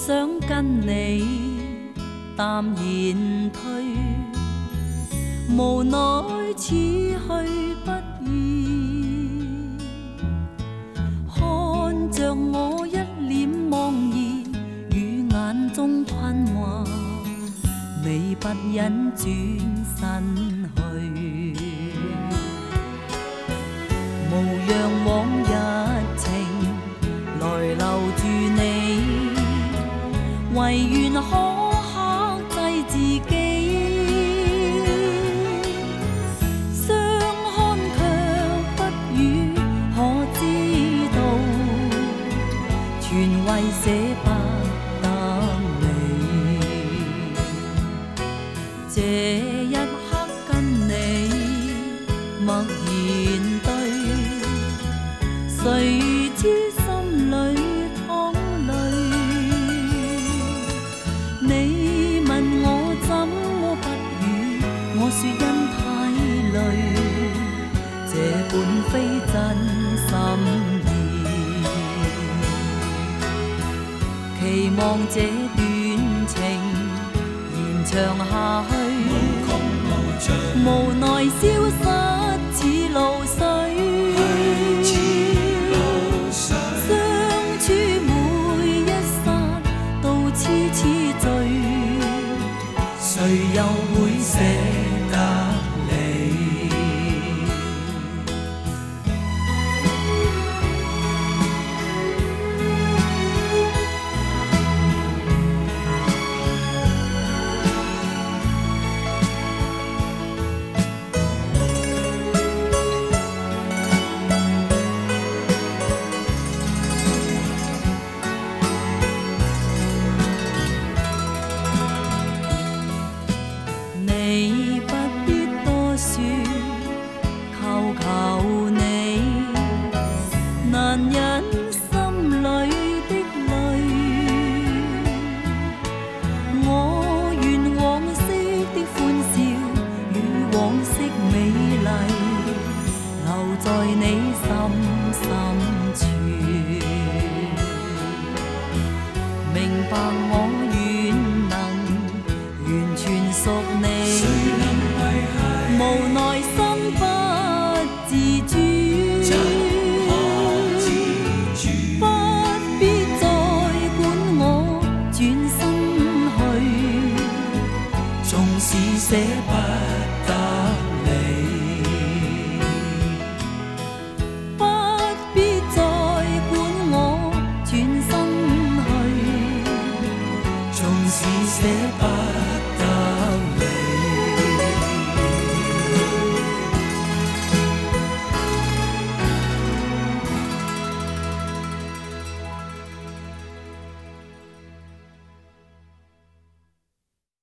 想跟你淡然退，無奈此去不易。看着我一臉茫然，與眼中困惑，你不忍轉身去，無讓往日情來留住你，唯願可克制自己。相看卻不語，可知道全為捨不得你。這一刻跟你默然對，誰知心裏淌淚。你問我怎麼不語，我說因太累，這本非真心意。期望這段情延長下去，無奈消失似露水。相處每一剎都痴痴醉，誰又會捨得你？你不必多說，求求你，難忍心裏的淚。我願往昔的歡笑與往昔美麗，留在你心深處。明白我願能完全屬你，無奈心不自主，不必再管我轉身去，縱使捨不得你，不必再管我轉身去，縱使捨不得